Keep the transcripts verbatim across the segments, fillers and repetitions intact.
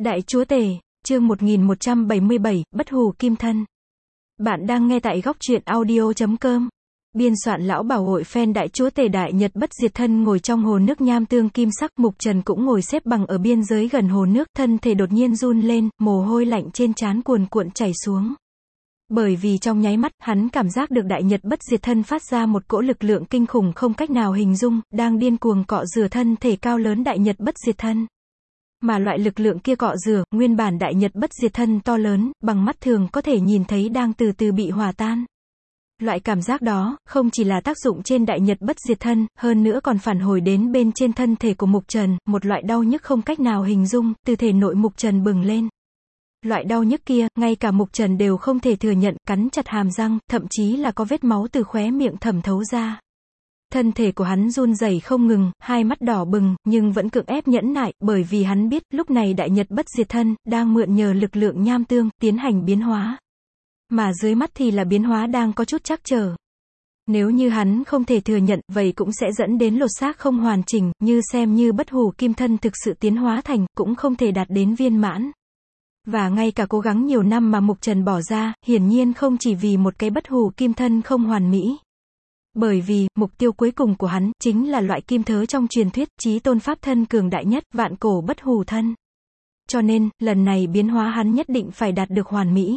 Đại Chúa Tể, chương một nghìn một trăm bảy mươi bảy, Bất Hủ Kim Thân. Bạn đang nghe tại góc truyện audio chấm com. Biên soạn Lão Bảo Hội fan. Đại Chúa Tể Đại Nhật Bất Diệt Thân ngồi trong hồ nước nham tương kim sắc, Mục Trần cũng ngồi xếp bằng ở biên giới gần hồ nước, thân thể đột nhiên run lên, mồ hôi lạnh trên trán cuồn cuộn chảy xuống. Bởi vì trong nháy mắt, hắn cảm giác được Đại Nhật Bất Diệt Thân phát ra một cỗ lực lượng kinh khủng không cách nào hình dung, đang điên cuồng cọ rửa thân thể cao lớn Đại Nhật Bất Diệt Thân. Mà loại lực lượng kia cọ rửa, nguyên bản Đại Nhật Bất Diệt Thân to lớn, bằng mắt thường có thể nhìn thấy đang từ từ bị hòa tan. Loại cảm giác đó, không chỉ là tác dụng trên Đại Nhật Bất Diệt Thân, hơn nữa còn phản hồi đến bên trên thân thể của Mục Trần, một loại đau nhức không cách nào hình dung, từ thể nội Mục Trần bừng lên. Loại đau nhức kia, ngay cả Mục Trần đều không thể thừa nhận, cắn chặt hàm răng, thậm chí là có vết máu từ khóe miệng thẩm thấu ra. Thân thể của hắn run rẩy không ngừng, hai mắt đỏ bừng, nhưng vẫn cưỡng ép nhẫn nại, bởi vì hắn biết, lúc này Đại Nhật Bất Diệt Thân, đang mượn nhờ lực lượng nham tương, tiến hành biến hóa. Mà dưới mắt thì là biến hóa đang có chút trắc trở. Nếu như hắn không thể thừa nhận, vậy cũng sẽ dẫn đến lột xác không hoàn chỉnh, như xem như Bất Hủ Kim Thân thực sự tiến hóa thành, cũng không thể đạt đến viên mãn. Và ngay cả cố gắng nhiều năm mà Mục Trần bỏ ra, hiển nhiên không chỉ vì một cái Bất Hủ Kim Thân không hoàn mỹ. Bởi vì, mục tiêu cuối cùng của hắn, chính là loại kim thớ trong truyền thuyết, chí tôn pháp thân cường đại nhất, vạn cổ bất hủ thân. Cho nên, lần này biến hóa hắn nhất định phải đạt được hoàn mỹ.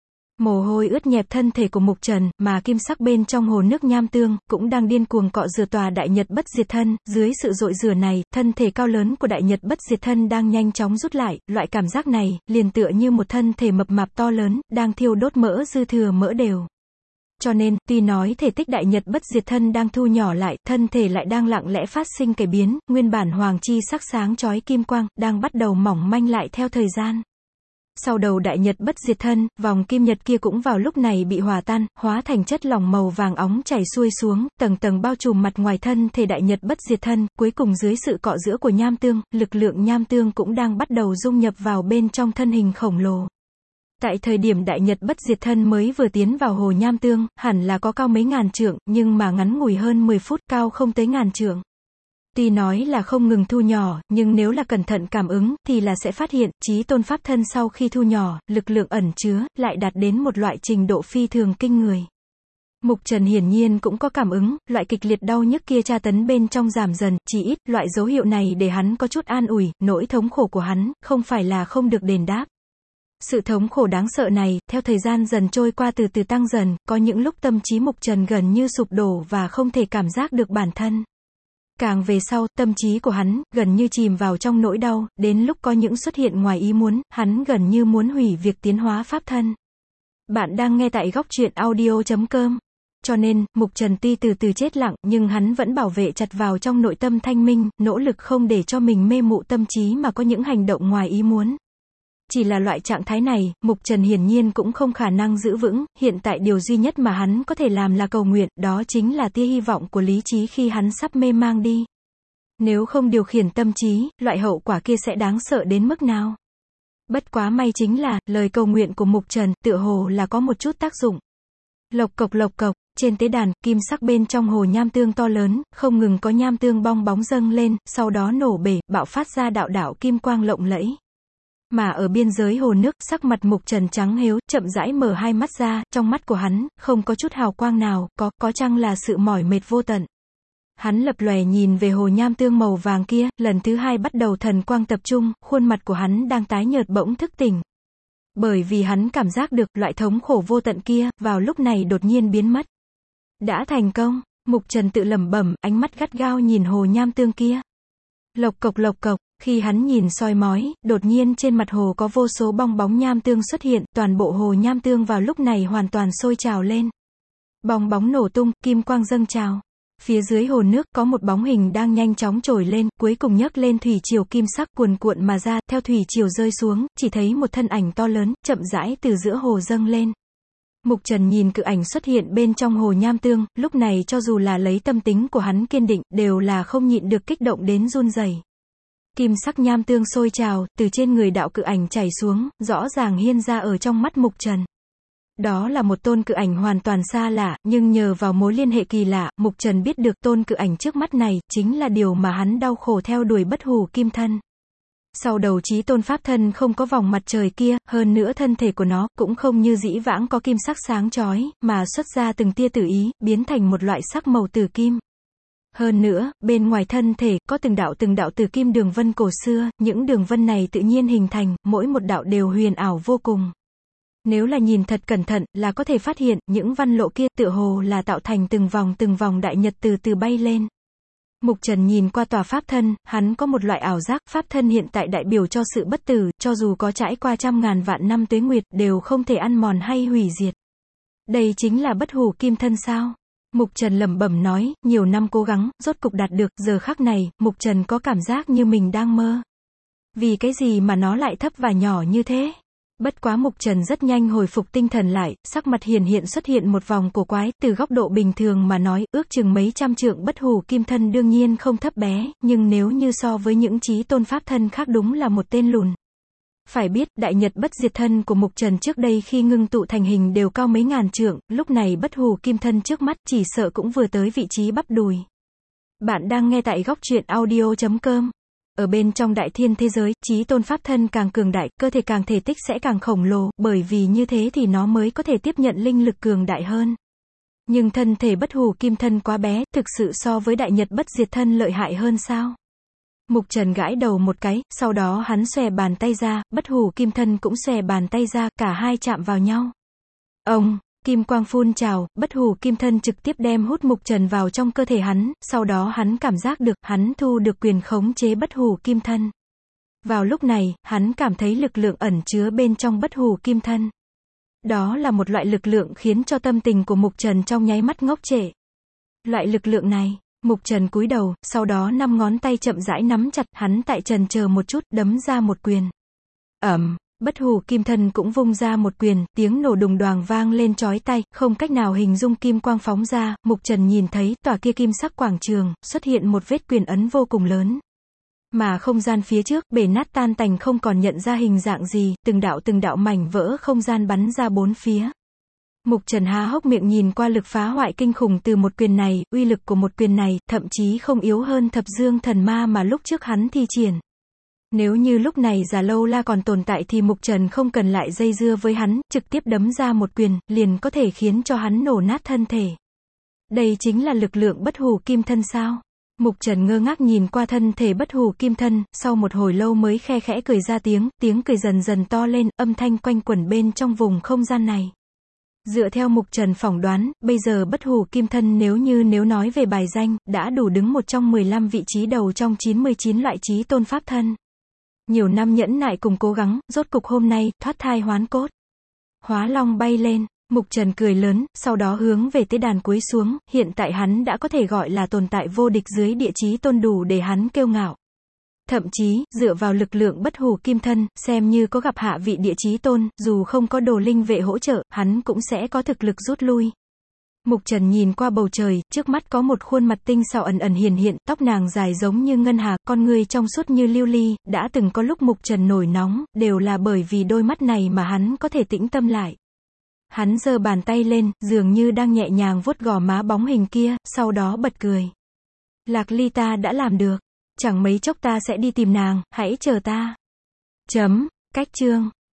Mồ hôi ướt nhẹp thân thể của Mục Trần, mà kim sắc bên trong hồ nước nham tương, cũng đang điên cuồng cọ rửa tòa Đại Nhật Bất Diệt Thân, dưới sự dội rửa này, thân thể cao lớn của Đại Nhật Bất Diệt Thân đang nhanh chóng rút lại, loại cảm giác này, liền tựa như một thân thể mập mạp to lớn, đang thiêu đốt mỡ dư thừa mỡ đều. Cho nên, tuy nói thể tích Đại Nhật Bất Diệt Thân đang thu nhỏ lại, thân thể lại đang lặng lẽ phát sinh cải biến, nguyên bản hoàng chi sắc sáng chói kim quang, đang bắt đầu mỏng manh lại theo thời gian. Sau đầu Đại Nhật Bất Diệt Thân, vòng kim nhật kia cũng vào lúc này bị hòa tan, hóa thành chất lỏng màu vàng óng chảy xuôi xuống, tầng tầng bao trùm mặt ngoài thân thể Đại Nhật Bất Diệt Thân, cuối cùng dưới sự cọ rửa của nham tương, lực lượng nham tương cũng đang bắt đầu dung nhập vào bên trong thân hình khổng lồ. Tại thời điểm Đại Nhật Bất Diệt Thân mới vừa tiến vào hồ nham tương, hẳn là có cao mấy ngàn trượng, nhưng mà ngắn ngủi hơn mười phút, cao không tới ngàn trượng. Tuy nói là không ngừng thu nhỏ, nhưng nếu là cẩn thận cảm ứng, thì là sẽ phát hiện, chí tôn pháp thân sau khi thu nhỏ, lực lượng ẩn chứa, lại đạt đến một loại trình độ phi thường kinh người. Mục Trần hiển nhiên cũng có cảm ứng, loại kịch liệt đau nhức kia tra tấn bên trong giảm dần, chỉ ít, loại dấu hiệu này để hắn có chút an ủi, nỗi thống khổ của hắn, không phải là không được đền đáp. Sự thống khổ đáng sợ này, theo thời gian dần trôi qua từ từ tăng dần, có những lúc tâm trí Mục Trần gần như sụp đổ và không thể cảm giác được bản thân. Càng về sau, tâm trí của hắn, gần như chìm vào trong nỗi đau, đến lúc có những xuất hiện ngoài ý muốn, hắn gần như muốn hủy việc tiến hóa pháp thân. Bạn đang nghe tại góc truyện audio chấm com. Cho nên, Mục Trần tuy từ từ chết lặng, nhưng hắn vẫn bảo vệ chặt vào trong nội tâm thanh minh, nỗ lực không để cho mình mê mụ tâm trí mà có những hành động ngoài ý muốn. Chỉ là loại trạng thái này, Mục Trần hiển nhiên cũng không khả năng giữ vững, hiện tại điều duy nhất mà hắn có thể làm là cầu nguyện, đó chính là tia hy vọng của lý trí khi hắn sắp mê mang đi. Nếu không điều khiển tâm trí, loại hậu quả kia sẽ đáng sợ đến mức nào? Bất quá may chính là, lời cầu nguyện của Mục Trần, tựa hồ là có một chút tác dụng. Lộc cộc lộc cộc, trên tế đàn, kim sắc bên trong hồ nham tương to lớn, không ngừng có nham tương bong bóng dâng lên, sau đó nổ bể, bạo phát ra đạo đạo kim quang lộng lẫy. Mà ở biên giới hồ nước, sắc mặt Mục Trần trắng hếu, chậm rãi mở hai mắt ra, trong mắt của hắn, không có chút hào quang nào, có, có chăng là sự mỏi mệt vô tận. Hắn lập lòe nhìn về hồ nham tương màu vàng kia, lần thứ hai bắt đầu thần quang tập trung, khuôn mặt của hắn đang tái nhợt bỗng thức tỉnh. Bởi vì hắn cảm giác được, loại thống khổ vô tận kia, vào lúc này đột nhiên biến mất. Đã thành công, Mục Trần tự lẩm bẩm, ánh mắt gắt gao nhìn hồ nham tương kia. Lộc cộc lộc cộc. Khi hắn nhìn soi mói, đột nhiên trên mặt hồ có vô số bong bóng nham tương xuất hiện, toàn bộ hồ nham tương vào lúc này hoàn toàn sôi trào lên. Bong bóng nổ tung, kim quang dâng trào. Phía dưới hồ nước, có một bóng hình đang nhanh chóng trồi lên, cuối cùng nhấc lên thủy triều kim sắc cuồn cuộn mà ra, theo thủy triều rơi xuống, chỉ thấy một thân ảnh to lớn, chậm rãi từ giữa hồ dâng lên. Mục Trần nhìn cự ảnh xuất hiện bên trong hồ nham tương, lúc này cho dù là lấy tâm tính của hắn kiên định, đều là không nhịn được kích động đến run rẩy. Kim sắc nham tương sôi trào, từ trên người đạo cự ảnh chảy xuống, rõ ràng hiên ra ở trong mắt Mục Trần. Đó là một tôn cự ảnh hoàn toàn xa lạ, nhưng nhờ vào mối liên hệ kỳ lạ, Mục Trần biết được tôn cự ảnh trước mắt này, chính là điều mà hắn đau khổ theo đuổi Bất Hủ Kim Thân. Sau đầu Chí Tôn Pháp Thân không có vòng mặt trời kia, hơn nữa thân thể của nó, cũng không như dĩ vãng có kim sắc sáng chói, mà xuất ra từng tia tử ý, biến thành một loại sắc màu tử kim. Hơn nữa, bên ngoài thân thể, có từng đạo từng đạo tử kim đường vân cổ xưa, những đường vân này tự nhiên hình thành, mỗi một đạo đều huyền ảo vô cùng. Nếu là nhìn thật cẩn thận, là có thể phát hiện, những văn lộ kia, tựa hồ là tạo thành từng vòng từng vòng đại nhật từ từ bay lên. Mục Trần nhìn qua tòa pháp thân, hắn có một loại ảo giác, pháp thân hiện tại đại biểu cho sự bất tử, cho dù có trải qua trăm ngàn vạn năm tuế nguyệt, đều không thể ăn mòn hay hủy diệt. Đây chính là bất hủ kim thân sao? Mục Trần lẩm bẩm nói, nhiều năm cố gắng, rốt cục đạt được, giờ khắc này, Mục Trần có cảm giác như mình đang mơ. Vì cái gì mà nó lại thấp và nhỏ như thế? Bất quá Mục Trần rất nhanh hồi phục tinh thần lại, sắc mặt hiển hiện xuất hiện một vòng cổ quái, từ góc độ bình thường mà nói, ước chừng mấy trăm trượng bất hủ kim thân đương nhiên không thấp bé, nhưng nếu như so với những chí tôn pháp thân khác đúng là một tên lùn. Phải biết, đại nhật bất diệt thân của Mục Trần trước đây khi ngưng tụ thành hình đều cao mấy ngàn trượng, lúc này bất hủ kim thân trước mắt chỉ sợ cũng vừa tới vị trí bắp đùi. Bạn đang nghe tại góc truyện audio chấm com. Ở bên trong đại thiên thế giới, chí tôn pháp thân càng cường đại, cơ thể càng thể tích sẽ càng khổng lồ, bởi vì như thế thì nó mới có thể tiếp nhận linh lực cường đại hơn. Nhưng thân thể bất hủ kim thân quá bé, thực sự so với đại nhật bất diệt thân lợi hại hơn sao? Mục Trần gãi đầu một cái, sau đó hắn xòe bàn tay ra, bất hủ kim thân cũng xòe bàn tay ra, cả hai chạm vào nhau. Ông, kim quang phun trào, bất hủ kim thân trực tiếp đem hút Mục Trần vào trong cơ thể hắn, sau đó hắn cảm giác được, hắn thu được quyền khống chế bất hủ kim thân. Vào lúc này, hắn cảm thấy lực lượng ẩn chứa bên trong bất hủ kim thân. Đó là một loại lực lượng khiến cho tâm tình của Mục Trần trong nháy mắt ngốc trệ. Loại lực lượng này, Mục Trần cúi đầu, sau đó năm ngón tay chậm rãi nắm chặt, hắn tại trần chờ một chút, đấm ra một quyền. Ầm, bất hủ kim thân cũng vung ra một quyền, tiếng nổ đùng đoàng vang lên chói tai, không cách nào hình dung kim quang phóng ra, Mục Trần nhìn thấy, tòa kia kim sắc quảng trường, xuất hiện một vết quyền ấn vô cùng lớn. Mà không gian phía trước, bể nát tan tành không còn nhận ra hình dạng gì, từng đạo từng đạo mảnh vỡ không gian bắn ra bốn phía. Mục Trần há hốc miệng nhìn qua lực phá hoại kinh khủng từ một quyền này, uy lực của một quyền này, thậm chí không yếu hơn thập dương thần ma mà lúc trước hắn thi triển. Nếu như lúc này Già Lâu La còn tồn tại thì Mục Trần không cần lại dây dưa với hắn, trực tiếp đấm ra một quyền, liền có thể khiến cho hắn nổ nát thân thể. Đây chính là lực lượng bất hủ kim thân sao? Mục Trần ngơ ngác nhìn qua thân thể bất hủ kim thân, sau một hồi lâu mới khe khẽ cười ra tiếng, tiếng cười dần dần to lên, âm thanh quanh quẩn bên trong vùng không gian này. Dựa theo Mục Trần phỏng đoán, bây giờ bất hủ kim thân nếu như nếu nói về bài danh, đã đủ đứng một trong mười lăm vị trí đầu trong chín mươi chín loại chí tôn pháp thân. Nhiều năm nhẫn nại cùng cố gắng, rốt cục hôm nay, thoát thai hoán cốt. Hóa long bay lên, Mục Trần cười lớn, sau đó hướng về tế đàn cúi xuống, hiện tại hắn đã có thể gọi là tồn tại vô địch dưới địa chí tôn đủ để hắn kiêu ngạo. Thậm chí, dựa vào lực lượng bất hủ kim thân, xem như có gặp hạ vị địa chí tôn, dù không có đồ linh vệ hỗ trợ, hắn cũng sẽ có thực lực rút lui. Mục Trần nhìn qua bầu trời, trước mắt có một khuôn mặt tinh xảo ẩn ẩn hiển hiện, tóc nàng dài giống như ngân hà, con người trong suốt như lưu ly, đã từng có lúc Mục Trần nổi nóng, đều là bởi vì đôi mắt này mà hắn có thể tĩnh tâm lại. Hắn giơ bàn tay lên, dường như đang nhẹ nhàng vuốt gò má bóng hình kia, sau đó bật cười. Lạc Ly ta đã làm được. Chẳng mấy chốc ta sẽ đi tìm nàng, hãy chờ ta. Chấm, cách chương.